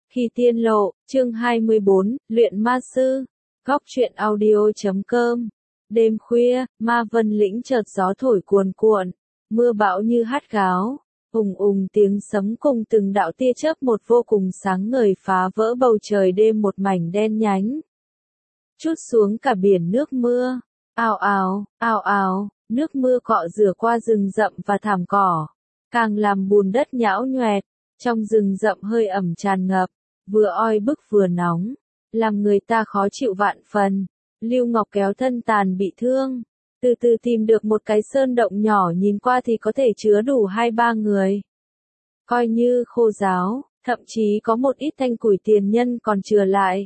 Khi tiên lộ, chương 24, luyện ma sư. Góc truyện audio.com. Đêm khuya, Ma Vân Lĩnh chợt gió thổi cuồn cuộn, mưa bão như hát gáo, ùng ùng tiếng sấm cùng từng đạo tia chớp một vô cùng sáng ngời phá vỡ bầu trời đêm một mảnh đen nhánh. Trút xuống cả biển nước mưa, ào ào, nước mưa cọ rửa qua rừng rậm và thảm cỏ, càng làm bùn đất nhão nhoẹt, trong rừng rậm hơi ẩm tràn ngập, vừa oi bức vừa nóng, làm người ta khó chịu vạn phần. Lưu Ngọc kéo thân tàn bị thương, từ từ tìm được một cái sơn động nhỏ nhìn qua thì có thể chứa đủ 2-3 người. Coi như khô ráo, thậm chí có một ít thanh củi tiền nhân còn chừa lại.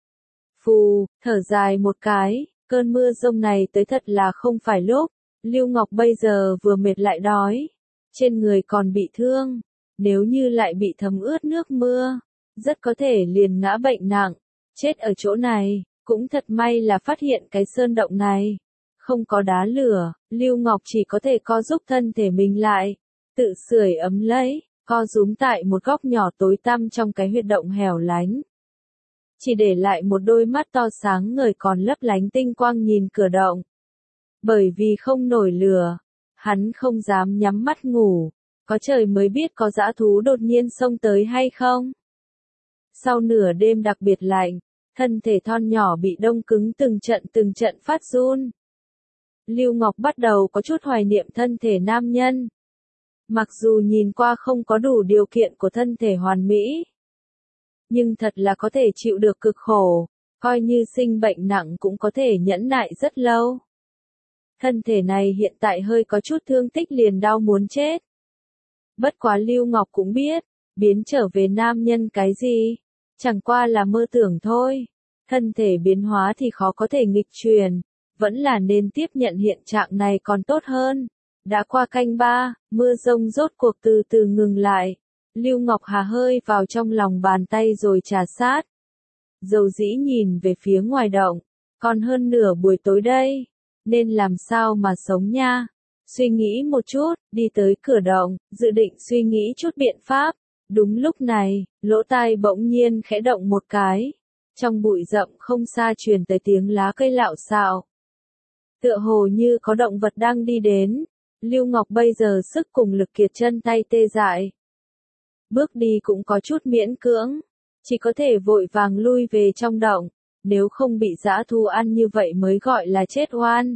Phù, thở dài một cái, cơn mưa rông này tới thật là không phải lúc. Lưu Ngọc bây giờ vừa mệt lại đói, trên người còn bị thương, nếu như lại bị thấm ướt nước mưa, rất có thể liền ngã bệnh nặng, chết ở chỗ này. Cũng thật may là phát hiện cái sơn động này không có đá lửa, Lưu Ngọc chỉ có thể co giúp thân thể mình lại, tự sưởi ấm lấy, co rúm tại một góc nhỏ tối tăm trong cái huyệt động hẻo lánh. Chỉ để lại một đôi mắt to sáng ngời còn lấp lánh tinh quang nhìn cửa động. Bởi vì không nổi lửa, hắn không dám nhắm mắt ngủ, có trời mới biết có dã thú đột nhiên xông tới hay không. Sau nửa đêm đặc biệt lạnh, thân thể thon nhỏ bị đông cứng từng trận phát run. Lưu Ngọc bắt đầu có chút hoài niệm thân thể nam nhân. Mặc dù nhìn qua không có đủ điều kiện của thân thể hoàn mỹ, nhưng thật là có thể chịu được cực khổ, coi như sinh bệnh nặng cũng có thể nhẫn nại rất lâu. Thân thể này hiện tại hơi có chút thương tích liền đau muốn chết. Bất quá Lưu Ngọc cũng biết, biến trở về nam nhân cái gì, chẳng qua là mơ tưởng thôi. Thân thể biến hóa thì khó có thể nghịch truyền, vẫn là nên tiếp nhận hiện trạng này còn tốt hơn. Đã qua canh 3, mưa rông rốt cuộc từ từ ngừng lại. Lưu Ngọc hà hơi vào trong lòng bàn tay rồi trà sát. Dầu dĩ nhìn về phía ngoài động, còn hơn nửa buổi tối đây, nên làm sao mà sống nha. Suy nghĩ một chút, đi tới cửa động, dự định suy nghĩ chút biện pháp. Đúng lúc này, lỗ tai bỗng nhiên khẽ động một cái. Trong bụi rậm không xa truyền tới tiếng lá cây lạo xạo. Tựa hồ như có động vật đang đi đến. Lưu Ngọc bây giờ sức cùng lực kiệt chân tay tê dại. Bước đi cũng có chút miễn cưỡng. Chỉ có thể vội vàng lui về trong động. Nếu không bị dã thú ăn như vậy mới gọi là chết oan.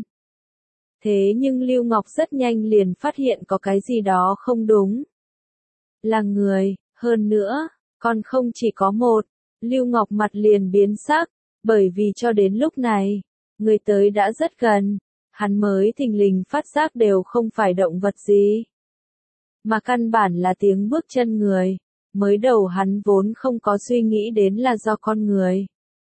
Thế nhưng Lưu Ngọc rất nhanh liền phát hiện có cái gì đó không đúng. Là người, hơn nữa, còn không chỉ có một. Lưu Ngọc mặt liền biến sắc, bởi vì cho đến lúc này, người tới đã rất gần, hắn mới thình lình phát giác đều không phải động vật gì, mà căn bản là tiếng bước chân người. Mới đầu hắn vốn không có suy nghĩ đến là do con người.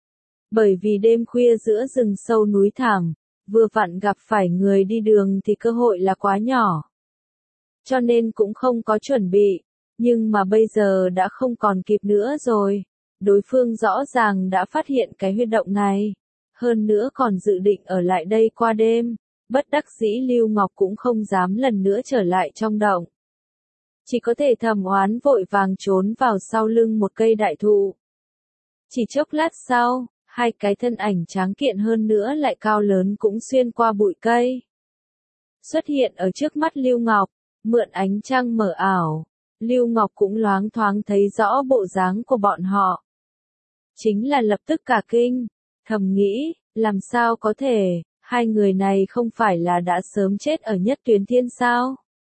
Bởi vì đêm khuya giữa rừng sâu núi thẳm, vừa vặn gặp phải người đi đường thì cơ hội là quá nhỏ. Cho nên cũng không có chuẩn bị, nhưng mà bây giờ đã không còn kịp nữa rồi. Đối phương rõ ràng đã phát hiện cái huyệt động này, hơn nữa còn dự định ở lại đây qua đêm. Bất đắc dĩ Lưu Ngọc cũng không dám lần nữa trở lại trong động. Chỉ có thể thầm oán vội vàng trốn vào sau lưng một cây đại thụ. Chỉ chốc lát sau, hai cái thân ảnh tráng kiện hơn nữa lại cao lớn cũng xuyên qua bụi cây. Xuất hiện ở trước mắt Lưu Ngọc, mượn ánh trăng mờ ảo. Lưu Ngọc cũng loáng thoáng thấy rõ bộ dáng của bọn họ. Chính là lập tức cả kinh, thầm nghĩ, làm sao có thể, hai người này không phải là đã sớm chết ở Nhất Tuyến Thiên sao?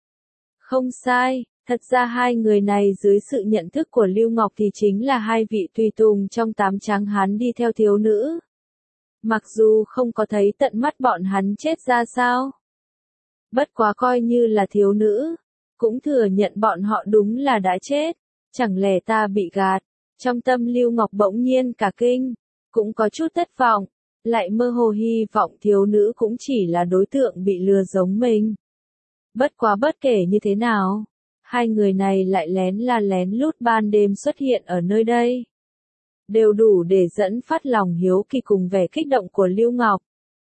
Không sai, thật ra hai người này dưới sự nhận thức của Lưu Ngọc thì chính là hai vị tùy tùng trong 8 tráng hán đi theo thiếu nữ. Mặc dù không có thấy tận mắt bọn hắn chết ra sao. Bất quá coi như là thiếu nữ, cũng thừa nhận bọn họ đúng là đã chết, chẳng lẽ ta bị gạt. Trong tâm Lưu Ngọc bỗng nhiên cả kinh, cũng có chút thất vọng, lại mơ hồ hy vọng thiếu nữ cũng chỉ là đối tượng bị lừa giống mình. Bất quá bất kể như thế nào, hai người này lại lén lút ban đêm xuất hiện ở nơi đây. Đều đủ để dẫn phát lòng hiếu kỳ cùng vẻ kích động của Lưu Ngọc.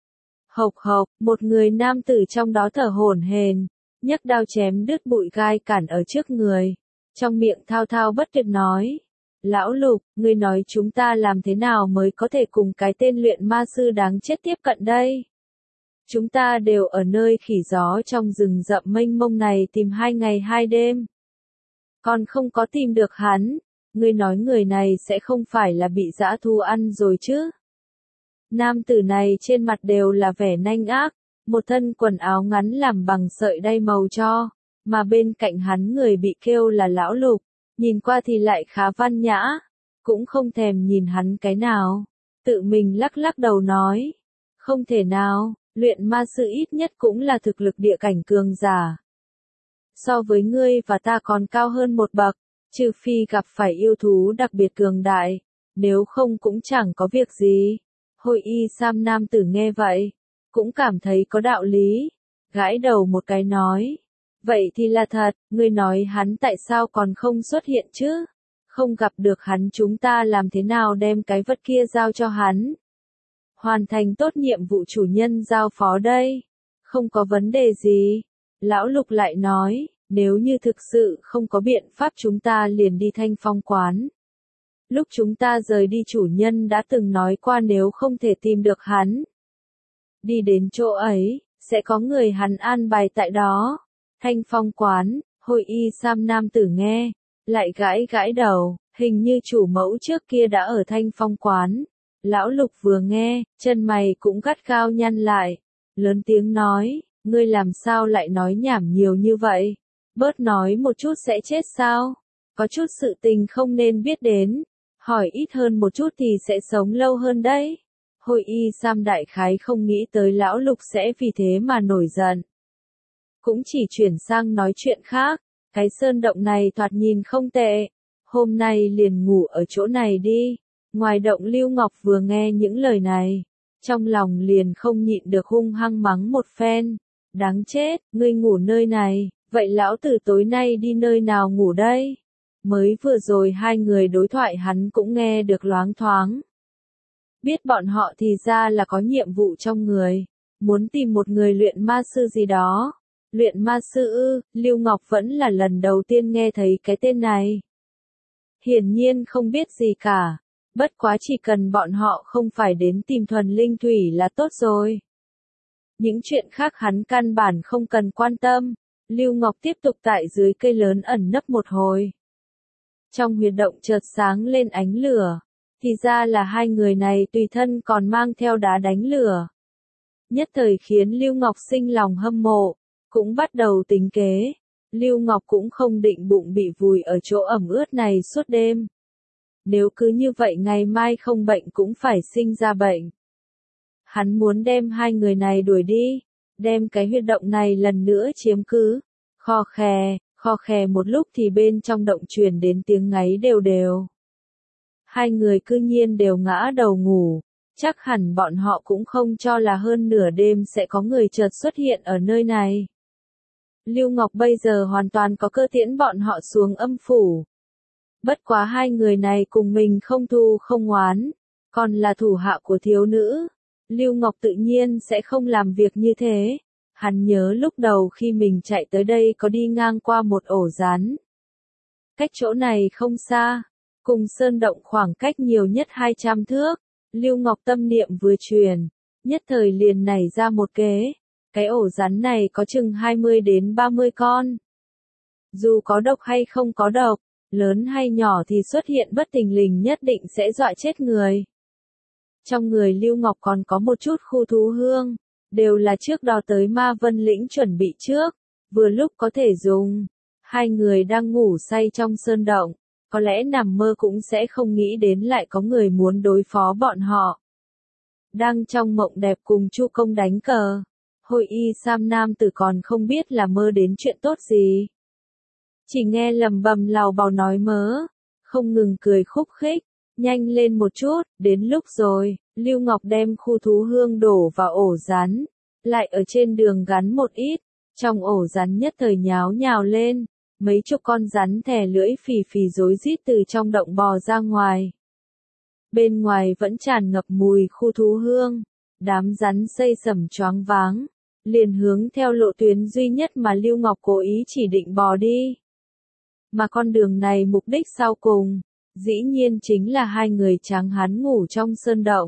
Hộc hộc, một người nam tử trong đó thở hổn hển, nhấc đao chém đứt bụi gai cản ở trước người, trong miệng thao thao bất tuyệt nói. Lão Lục, ngươi nói chúng ta làm thế nào mới có thể cùng cái tên luyện ma sư đáng chết tiếp cận đây? Chúng ta đều ở nơi khỉ gió trong rừng rậm mênh mông này tìm 2 ngày 2 đêm. Còn không có tìm được hắn, ngươi nói người này sẽ không phải là bị dã thú ăn rồi chứ? Nam tử này trên mặt đều là vẻ nanh ác, một thân quần áo ngắn làm bằng sợi đay màu cho, mà bên cạnh hắn người bị kêu là Lão Lục, nhìn qua thì lại khá văn nhã, cũng không thèm nhìn hắn cái nào, tự mình lắc lắc đầu nói, không thể nào, luyện ma sư ít nhất cũng là thực lực địa cảnh cường giả. So với ngươi và ta còn cao hơn một bậc, trừ phi gặp phải yêu thú đặc biệt cường đại, nếu không cũng chẳng có việc gì. Hội y sam nam tử nghe vậy, cũng cảm thấy có đạo lý, gãi đầu một cái nói, vậy thì là thật, ngươi nói hắn tại sao còn không xuất hiện chứ? Không gặp được hắn chúng ta làm thế nào đem cái vật kia giao cho hắn? Hoàn thành tốt nhiệm vụ chủ nhân giao phó đây. Không có vấn đề gì. Lão Lục lại nói, nếu như thực sự không có biện pháp chúng ta liền đi Thanh Phong quán. Lúc chúng ta rời đi chủ nhân đã từng nói qua nếu không thể tìm được hắn. Đi đến chỗ ấy, sẽ có người hắn an bài tại đó. Thanh Phong quán, Hội y sam nam tử nghe, lại gãi gãi đầu, hình như chủ mẫu trước kia đã ở Thanh Phong quán. Lão Lục vừa nghe, chân mày cũng gắt gao nhăn lại, lớn tiếng nói, ngươi làm sao lại nói nhảm nhiều như vậy? Bớt nói một chút sẽ chết sao? Có chút sự tình không nên biết đến, hỏi ít hơn một chút thì sẽ sống lâu hơn đấy. Hội y sam đại khái không nghĩ tới Lão Lục sẽ vì thế mà nổi giận. Cũng chỉ chuyển sang nói chuyện khác, cái sơn động này thoạt nhìn không tệ, hôm nay liền ngủ ở chỗ này đi. Ngoài động Lưu Ngọc vừa nghe những lời này, trong lòng liền không nhịn được hung hăng mắng một phen. Đáng chết, ngươi ngủ nơi này, vậy lão tử tối nay đi nơi nào ngủ đây? Mới vừa rồi hai người đối thoại hắn cũng nghe được loáng thoáng. Biết bọn họ thì ra là có nhiệm vụ trong người, muốn tìm một người luyện ma sư gì đó. Luyện ma sư ư, Lưu Ngọc vẫn là lần đầu tiên nghe thấy cái tên này. Hiển nhiên không biết gì cả. Bất quá chỉ cần bọn họ không phải đến tìm thuần linh thủy là tốt rồi. Những chuyện khác hắn căn bản không cần quan tâm. Lưu Ngọc tiếp tục tại dưới cây lớn ẩn nấp một hồi. Trong huyệt động chợt sáng lên ánh lửa. Thì ra là hai người này tùy thân còn mang theo đá đánh lửa. Nhất thời khiến Lưu Ngọc sinh lòng hâm mộ. Cũng bắt đầu tính kế. Lưu Ngọc cũng không định bụng bị vùi ở chỗ ẩm ướt này suốt đêm. Nếu cứ như vậy ngày mai không bệnh cũng phải sinh ra bệnh. Hắn muốn đem hai người này đuổi đi, đem cái huyệt động này lần nữa chiếm cứ. Kho khè một lúc thì bên trong động truyền đến tiếng ngáy đều đều. Hai người cư nhiên đều ngã đầu ngủ, chắc hẳn bọn họ cũng không cho là hơn nửa đêm sẽ có người chợt xuất hiện ở nơi này. Lưu Ngọc bây giờ hoàn toàn có cơ tiễn bọn họ xuống âm phủ. Bất quá hai người này cùng mình không thù không oán, còn là thủ hạ của thiếu nữ. Lưu Ngọc tự nhiên sẽ không làm việc như thế. Hắn nhớ lúc đầu khi mình chạy tới đây có đi ngang qua một ổ rắn. Cách chỗ này không xa, cùng sơn động khoảng cách nhiều nhất 200 thước. Lưu Ngọc tâm niệm vừa truyền, nhất thời liền nảy ra một kế. Cái ổ rắn này có chừng 20 đến 30 con. Dù có độc hay không có độc, lớn hay nhỏ thì xuất hiện bất thình lình nhất định sẽ dọa chết người. Trong người Lưu Ngọc còn có một chút khu thú hương, đều là trước đó tới Ma Vân Lĩnh chuẩn bị trước, vừa lúc có thể dùng. Hai người đang ngủ say trong sơn động, có lẽ nằm mơ cũng sẽ không nghĩ đến lại có người muốn đối phó bọn họ. Đang trong mộng đẹp cùng Chu Công đánh cờ, Hội y sam nam tử còn không biết là mơ đến chuyện tốt gì. Chỉ nghe lầm bầm lào bào nói mớ, không ngừng cười khúc khích, nhanh lên một chút, đến lúc rồi. Lưu Ngọc đem khu thú hương đổ vào ổ rắn, lại ở trên đường gắn một ít, trong ổ rắn nhất thời nháo nhào lên, mấy chục con rắn thè lưỡi phì phì rối rít từ trong động bò ra ngoài. Bên ngoài vẫn tràn ngập mùi khu thú hương, đám rắn xây sẩm choáng váng, liền hướng theo lộ tuyến duy nhất mà Lưu Ngọc cố ý chỉ định bò đi. Mà con đường này mục đích sau cùng, Dĩ nhiên chính là hai người trắng hắn ngủ trong sơn động.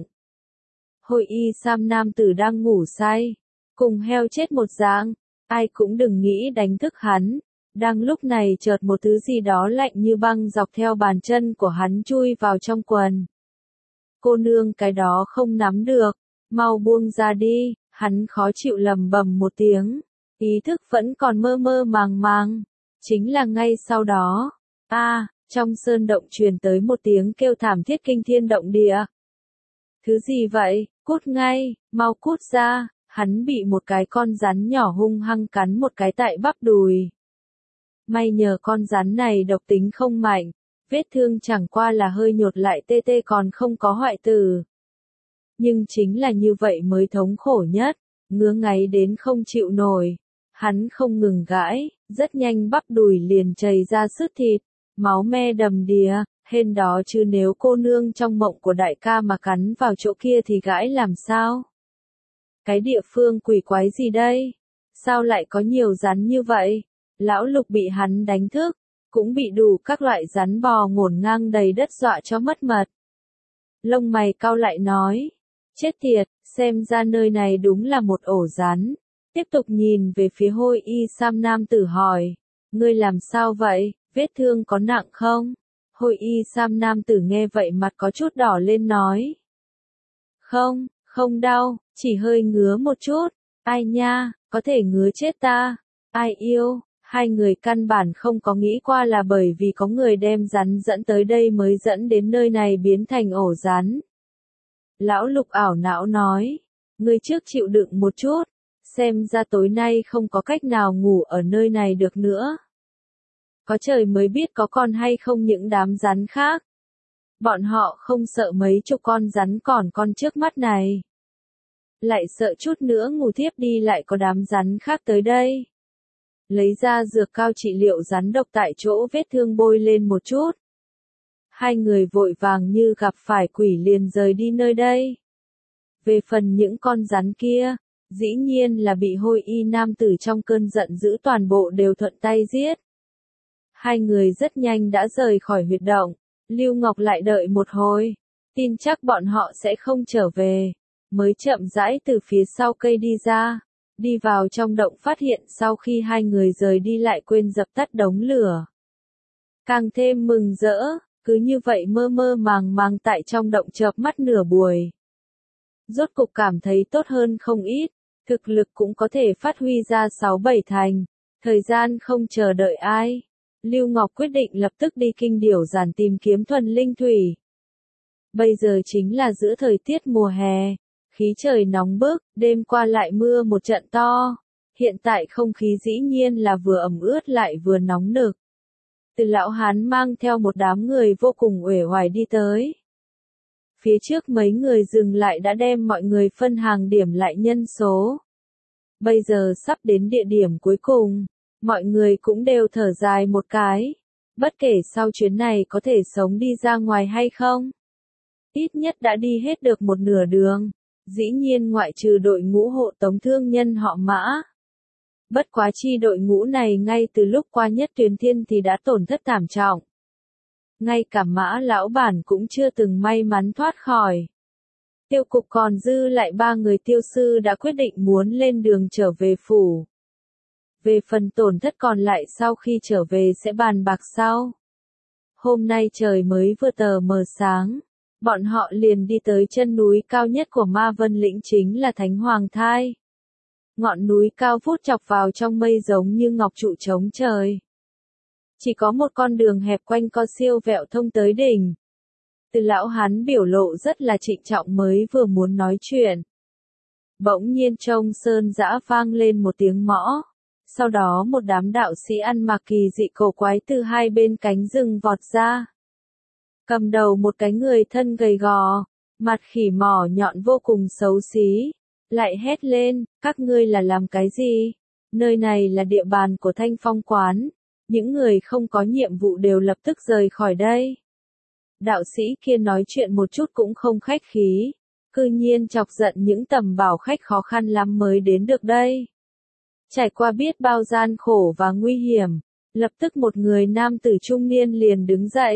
Hội y sam nam tử đang ngủ say, cùng heo chết một dạng, ai cũng đừng nghĩ đánh thức hắn. Đang lúc này chợt một thứ gì đó lạnh như băng dọc theo bàn chân của hắn chui vào trong quần. Cô nương cái đó không nắm được, mau buông ra đi, hắn khó chịu lầm bầm một tiếng, ý thức vẫn còn mơ mơ màng màng. Chính là ngay sau đó, trong sơn động truyền tới một tiếng kêu thảm thiết kinh thiên động địa. Thứ gì vậy, cút ngay, mau cút ra, hắn bị một cái con rắn nhỏ hung hăng cắn một cái tại bắp đùi. May nhờ con rắn này độc tính không mạnh, vết thương chẳng qua là hơi nhột lại tê tê còn không có hoại tử. Nhưng chính là như vậy mới thống khổ nhất, ngứa ngáy đến không chịu nổi. Hắn không ngừng gãi, rất nhanh bắp đùi liền chảy ra sứt thịt, máu me đầm đìa, hên đó chứ nếu cô nương trong mộng của đại ca mà cắn vào chỗ kia thì gãi làm sao? Cái địa phương quỷ quái gì đây? Sao lại có nhiều rắn như vậy? Lão Lục bị hắn đánh thức, cũng bị đủ các loại rắn bò ngổn ngang đầy đất dọa cho mất mật. Lông mày cau lại nói, chết tiệt, xem ra nơi này đúng là một ổ rắn. Tiếp tục nhìn về phía Hôi Y Sam nam tử hỏi, ngươi làm sao vậy, vết thương có nặng không? Hôi Y Sam nam tử nghe vậy mặt có chút đỏ lên nói. Không, không đau, chỉ hơi ngứa một chút. Ai nha, có thể ngứa chết ta. Ai yêu, hai người căn bản không có nghĩ qua là bởi vì có người đem rắn dẫn tới đây mới dẫn đến nơi này biến thành ổ rắn. Lão Lục ảo não nói, ngươi trước chịu đựng một chút, xem ra tối nay không có cách nào ngủ ở nơi này được nữa. Có trời mới biết có còn hay không những đám rắn khác. Bọn họ không sợ mấy chục con rắn còn con trước mắt này. Lại sợ chút nữa ngủ thiếp đi lại có đám rắn khác tới đây. Lấy ra dược cao trị liệu rắn độc tại chỗ vết thương bôi lên một chút. Hai người vội vàng như gặp phải quỷ liền rời đi nơi đây. Về phần những con rắn kia, dĩ nhiên là bị Hôi Y nam tử trong cơn giận dữ toàn bộ đều thuận tay giết. Hai người rất nhanh đã rời khỏi huyệt động, Lưu Ngọc lại đợi một hồi, tin chắc bọn họ sẽ không trở về, mới chậm rãi từ phía sau cây đi ra, đi vào trong động phát hiện sau khi hai người rời đi lại quên dập tắt đống lửa. Càng thêm mừng rỡ, cứ như vậy mơ mơ màng màng tại trong động chợp mắt nửa buổi. Rốt cục cảm thấy tốt hơn không ít, thực lực cũng có thể phát huy ra 6-7 thành, thời gian không chờ đợi ai. Lưu Ngọc quyết định lập tức đi kinh điểu giản tìm kiếm thuần linh thủy. Bây giờ chính là giữa thời tiết mùa hè, khí trời nóng bức, đêm qua lại mưa một trận to. Hiện tại không khí dĩ nhiên là vừa ẩm ướt lại vừa nóng nực. Từ lão hán mang theo một đám người vô cùng uể oải đi tới. Phía trước mấy người dừng lại đã đem mọi người phân hàng điểm lại nhân số. Bây giờ sắp đến địa điểm cuối cùng. Mọi người cũng đều thở dài một cái. Bất kể sau chuyến này có thể sống đi ra ngoài hay không. Ít nhất đã đi hết được một nửa đường. Dĩ nhiên ngoại trừ đội ngũ hộ tống thương nhân họ Mã. Bất quá chi đội ngũ này ngay từ lúc qua nhất tuyến thiên thì đã tổn thất thảm trọng. Ngay cả Mã lão bản cũng chưa từng may mắn thoát khỏi. Tiêu cục còn dư lại 3 người tiêu sư đã quyết định muốn lên đường trở về phủ. Về phần tổn thất còn lại sau khi trở về sẽ bàn bạc sau. Hôm nay trời mới vừa tờ mờ sáng, bọn họ liền đi tới chân núi cao nhất của Ma Vân Lĩnh chính là Thánh Hoàng Thai. Ngọn núi cao vút chọc vào trong mây giống như ngọc trụ trống trời. Chỉ có một con đường hẹp quanh co siêu vẹo thông tới đỉnh. Từ lão hắn biểu lộ rất là trịnh trọng mới vừa muốn nói chuyện. Bỗng nhiên trong sơn dã vang lên một tiếng mõ. Sau đó một đám đạo sĩ ăn mặc kỳ dị cổ quái từ hai bên cánh rừng vọt ra. Cầm đầu một cái người thân gầy gò, mặt khỉ mỏ nhọn vô cùng xấu xí, lại hét lên, các ngươi là làm cái gì? Nơi này là địa bàn của Thanh Phong quán, những người không có nhiệm vụ đều lập tức rời khỏi đây. Đạo sĩ kia nói chuyện một chút cũng không khách khí, cư nhiên chọc giận những tầm bảo khách khó khăn lắm mới đến được đây. Trải qua biết bao gian khổ và nguy hiểm, lập tức một người nam tử trung niên liền đứng dậy,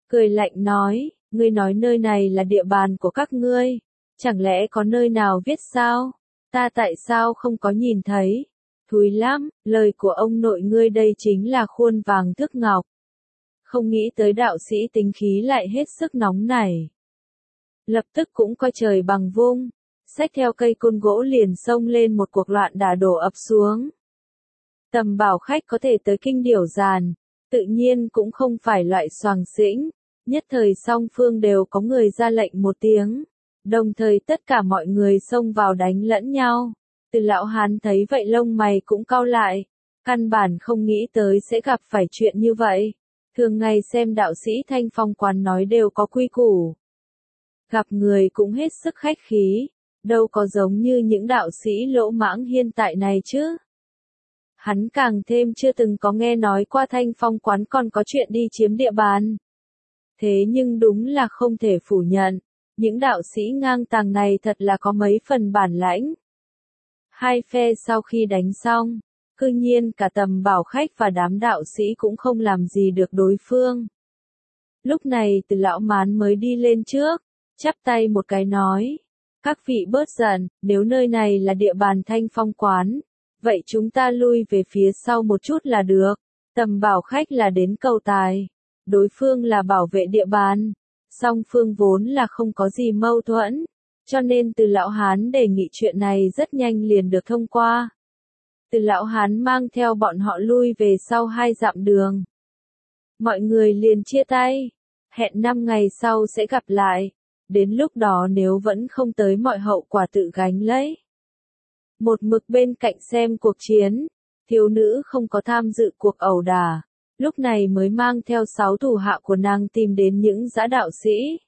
cười lạnh nói, ngươi nói nơi này là địa bàn của các ngươi, chẳng lẽ có nơi nào viết sao? Ta tại sao không có nhìn thấy? Thúi lắm, lời của ông nội ngươi đây chính là khuôn vàng thước ngọc. Không nghĩ tới đạo sĩ tính khí lại hết sức nóng nảy. Lập tức cũng coi trời bằng vung, xách theo cây côn gỗ liền xông lên một cuộc loạn đả đổ ập xuống. Tầm Bảo Khách có thể tới kinh điểu giàn, tự nhiên cũng không phải loại xoàng xĩnh, nhất thời song phương đều có người ra lệnh một tiếng, đồng thời tất cả mọi người xông vào đánh lẫn nhau. Từ lão hán thấy vậy lông mày cũng cau lại, căn bản không nghĩ tới sẽ gặp phải chuyện như vậy. Thường ngày xem đạo sĩ Thanh Phong quán nói đều có quy củ. Gặp người cũng hết sức khách khí, đâu có giống như những đạo sĩ lỗ mãng hiện tại này chứ. Hắn càng thêm chưa từng có nghe nói qua Thanh Phong quán còn có chuyện đi chiếm địa bàn. Thế nhưng đúng là không thể phủ nhận, những đạo sĩ ngang tàng này thật là có mấy phần bản lãnh. Hai phe sau khi đánh xong, cư nhiên cả Tầm Bảo Khách và đám đạo sĩ cũng không làm gì được đối phương. Lúc này Từ lão mán mới đi lên trước, chắp tay một cái nói, các vị bớt giận, nếu nơi này là địa bàn Thanh Phong quán, vậy chúng ta lui về phía sau một chút là được. Tầm Bảo Khách là đến cầu tài, đối phương là bảo vệ địa bàn, song phương vốn là không có gì mâu thuẫn, cho nên Từ lão hán đề nghị chuyện này rất nhanh liền được thông qua. Từ lão hán mang theo bọn họ lui về sau 2 dặm đường. Mọi người liền chia tay, hẹn 5 ngày sau sẽ gặp lại, đến lúc đó nếu vẫn không tới mọi hậu quả tự gánh lấy. Một mực bên cạnh xem cuộc chiến, thiếu nữ không có tham dự cuộc ẩu đả, lúc này mới mang theo 6 thủ hạ của nàng tìm đến những dã đạo sĩ.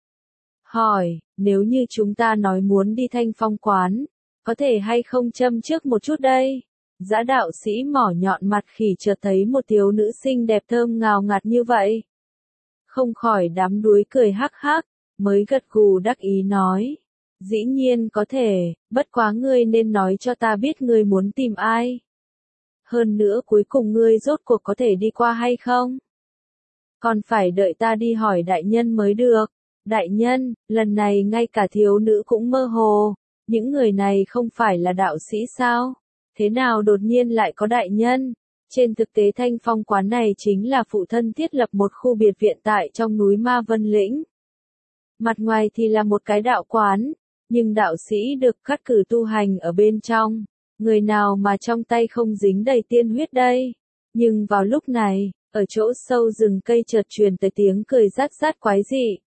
Hỏi, nếu như chúng ta nói muốn đi Thanh Phong quán, có thể hay không châm trước một chút đây? Dã đạo sĩ mỏ nhọn mặt khỉ chợt thấy một thiếu nữ xinh đẹp thơm ngào ngạt như vậy. Không khỏi đám đuối cười hắc hắc, mới gật gù đắc ý nói. Dĩ nhiên có thể, bất quá ngươi nên nói cho ta biết ngươi muốn tìm ai. Hơn nữa cuối cùng ngươi rốt cuộc có thể đi qua hay không? Còn phải đợi ta đi hỏi đại nhân mới được. Đại nhân, lần này ngay cả thiếu nữ cũng mơ hồ, những người này không phải là đạo sĩ sao? Thế nào đột nhiên lại có đại nhân? Trên thực tế Thanh Phong quán này chính là phụ thân thiết lập một khu biệt viện tại trong núi Ma Vân Lĩnh. Mặt ngoài thì là một cái đạo quán, nhưng đạo sĩ được cắt cử tu hành ở bên trong, người nào mà trong tay không dính đầy tiên huyết đây. Nhưng vào lúc này, ở chỗ sâu rừng cây chợt truyền tới tiếng cười rát rát quái dị.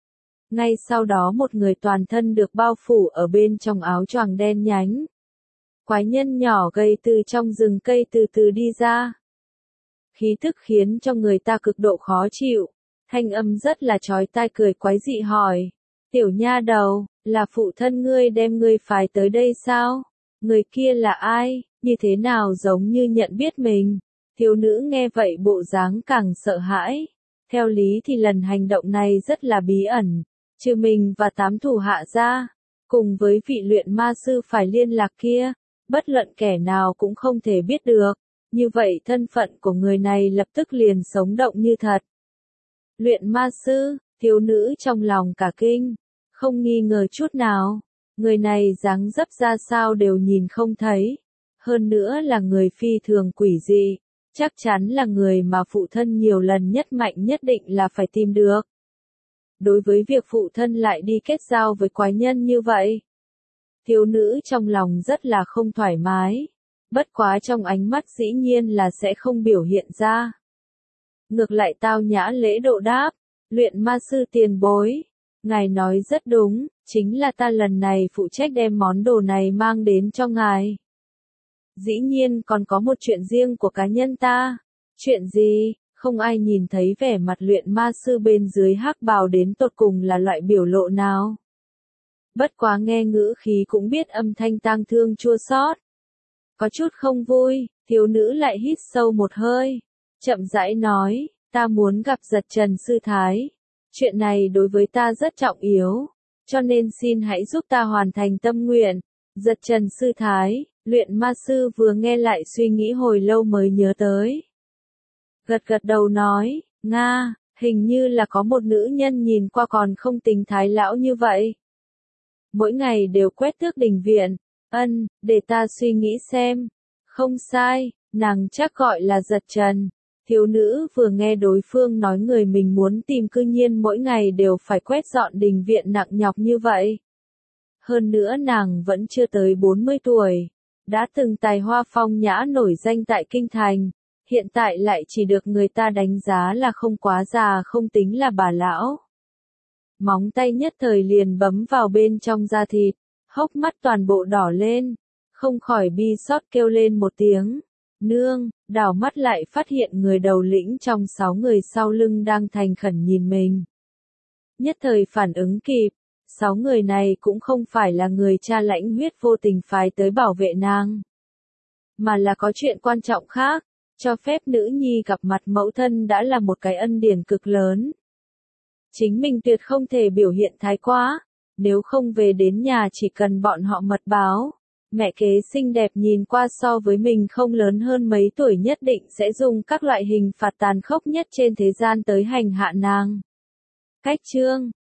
Ngay sau đó một người toàn thân được bao phủ ở bên trong áo choàng đen nhánh. Quái nhân nhỏ gầy từ trong rừng cây từ từ đi ra. Khí thức khiến cho người ta cực độ khó chịu, thanh âm rất là chói tai cười quái dị hỏi. Tiểu nha đầu, là phụ thân ngươi đem ngươi phái tới đây sao? Người kia là ai, như thế nào giống như nhận biết mình? Thiếu nữ nghe vậy bộ dáng càng sợ hãi. Theo lý thì lần hành động này rất là bí ẩn, trừ mình và 8 thủ hạ ra, cùng với vị luyện ma sư phải liên lạc kia, bất luận kẻ nào cũng không thể biết được. Như vậy thân phận của người này lập tức liền sống động như thật. Luyện ma sư, thiếu nữ trong lòng cả kinh, không nghi ngờ chút nào. Người này dáng dấp ra sao đều nhìn không thấy. Hơn nữa là người phi thường quỷ dị, chắc chắn là người mà phụ thân nhiều lần nhất mạnh nhất định là phải tìm được. Đối với việc phụ thân lại đi kết giao với quái nhân như vậy, thiếu nữ trong lòng rất là không thoải mái, bất quá trong ánh mắt dĩ nhiên là sẽ không biểu hiện ra. Ngược lại tao nhã lễ độ đáp, luyện ma sư tiền bối, ngài nói rất đúng, chính là ta lần này phụ trách đem món đồ này mang đến cho ngài. Dĩ nhiên còn có một chuyện riêng của cá nhân ta. Chuyện gì? Không ai nhìn thấy vẻ mặt luyện ma sư bên dưới hắc bào đến tột cùng là loại biểu lộ nào. Bất quá nghe ngữ khí cũng biết âm thanh tang thương chua xót. Có chút không vui, thiếu nữ lại hít sâu một hơi, chậm rãi nói, ta muốn gặp Giật Trần sư thái. Chuyện này đối với ta rất trọng yếu, cho nên xin hãy giúp ta hoàn thành tâm nguyện. Giật Trần sư thái, luyện ma sư vừa nghe lại suy nghĩ hồi lâu mới nhớ tới. Gật gật đầu nói, Nga, Hình như là có một nữ nhân nhìn qua còn không tính thái lão như vậy. Mỗi ngày đều quét tước đình viện. Để ta suy nghĩ xem. Không sai, nàng chắc gọi là Giật Trần. Thiếu nữ vừa nghe đối phương nói người mình muốn tìm cư nhiên mỗi ngày đều phải quét dọn đình viện nặng nhọc như vậy. Hơn nữa nàng vẫn chưa tới 40 tuổi. Đã từng tài hoa phong nhã nổi danh tại Kinh Thành. Hiện tại lại chỉ được người ta đánh giá là không quá già không tính là bà lão. Móng tay nhất thời liền bấm vào bên trong da thịt, hốc mắt toàn bộ đỏ lên, không khỏi bi xót kêu lên một tiếng. Nương, đảo mắt lại phát hiện người đầu lĩnh trong 6 người sau lưng đang thành khẩn nhìn mình. Nhất thời phản ứng kịp, 6 người này cũng không phải là người cha lãnh huyết vô tình phái tới bảo vệ nàng, mà là có chuyện quan trọng khác. Cho phép nữ nhi gặp mặt mẫu thân đã là một cái ân điển cực lớn. Chính mình tuyệt không thể biểu hiện thái quá, nếu không về đến nhà chỉ cần bọn họ mật báo. Mẹ kế xinh đẹp nhìn qua so với mình không lớn hơn mấy tuổi nhất định sẽ dùng các loại hình phạt tàn khốc nhất trên thế gian tới hành hạ nàng. Cách chương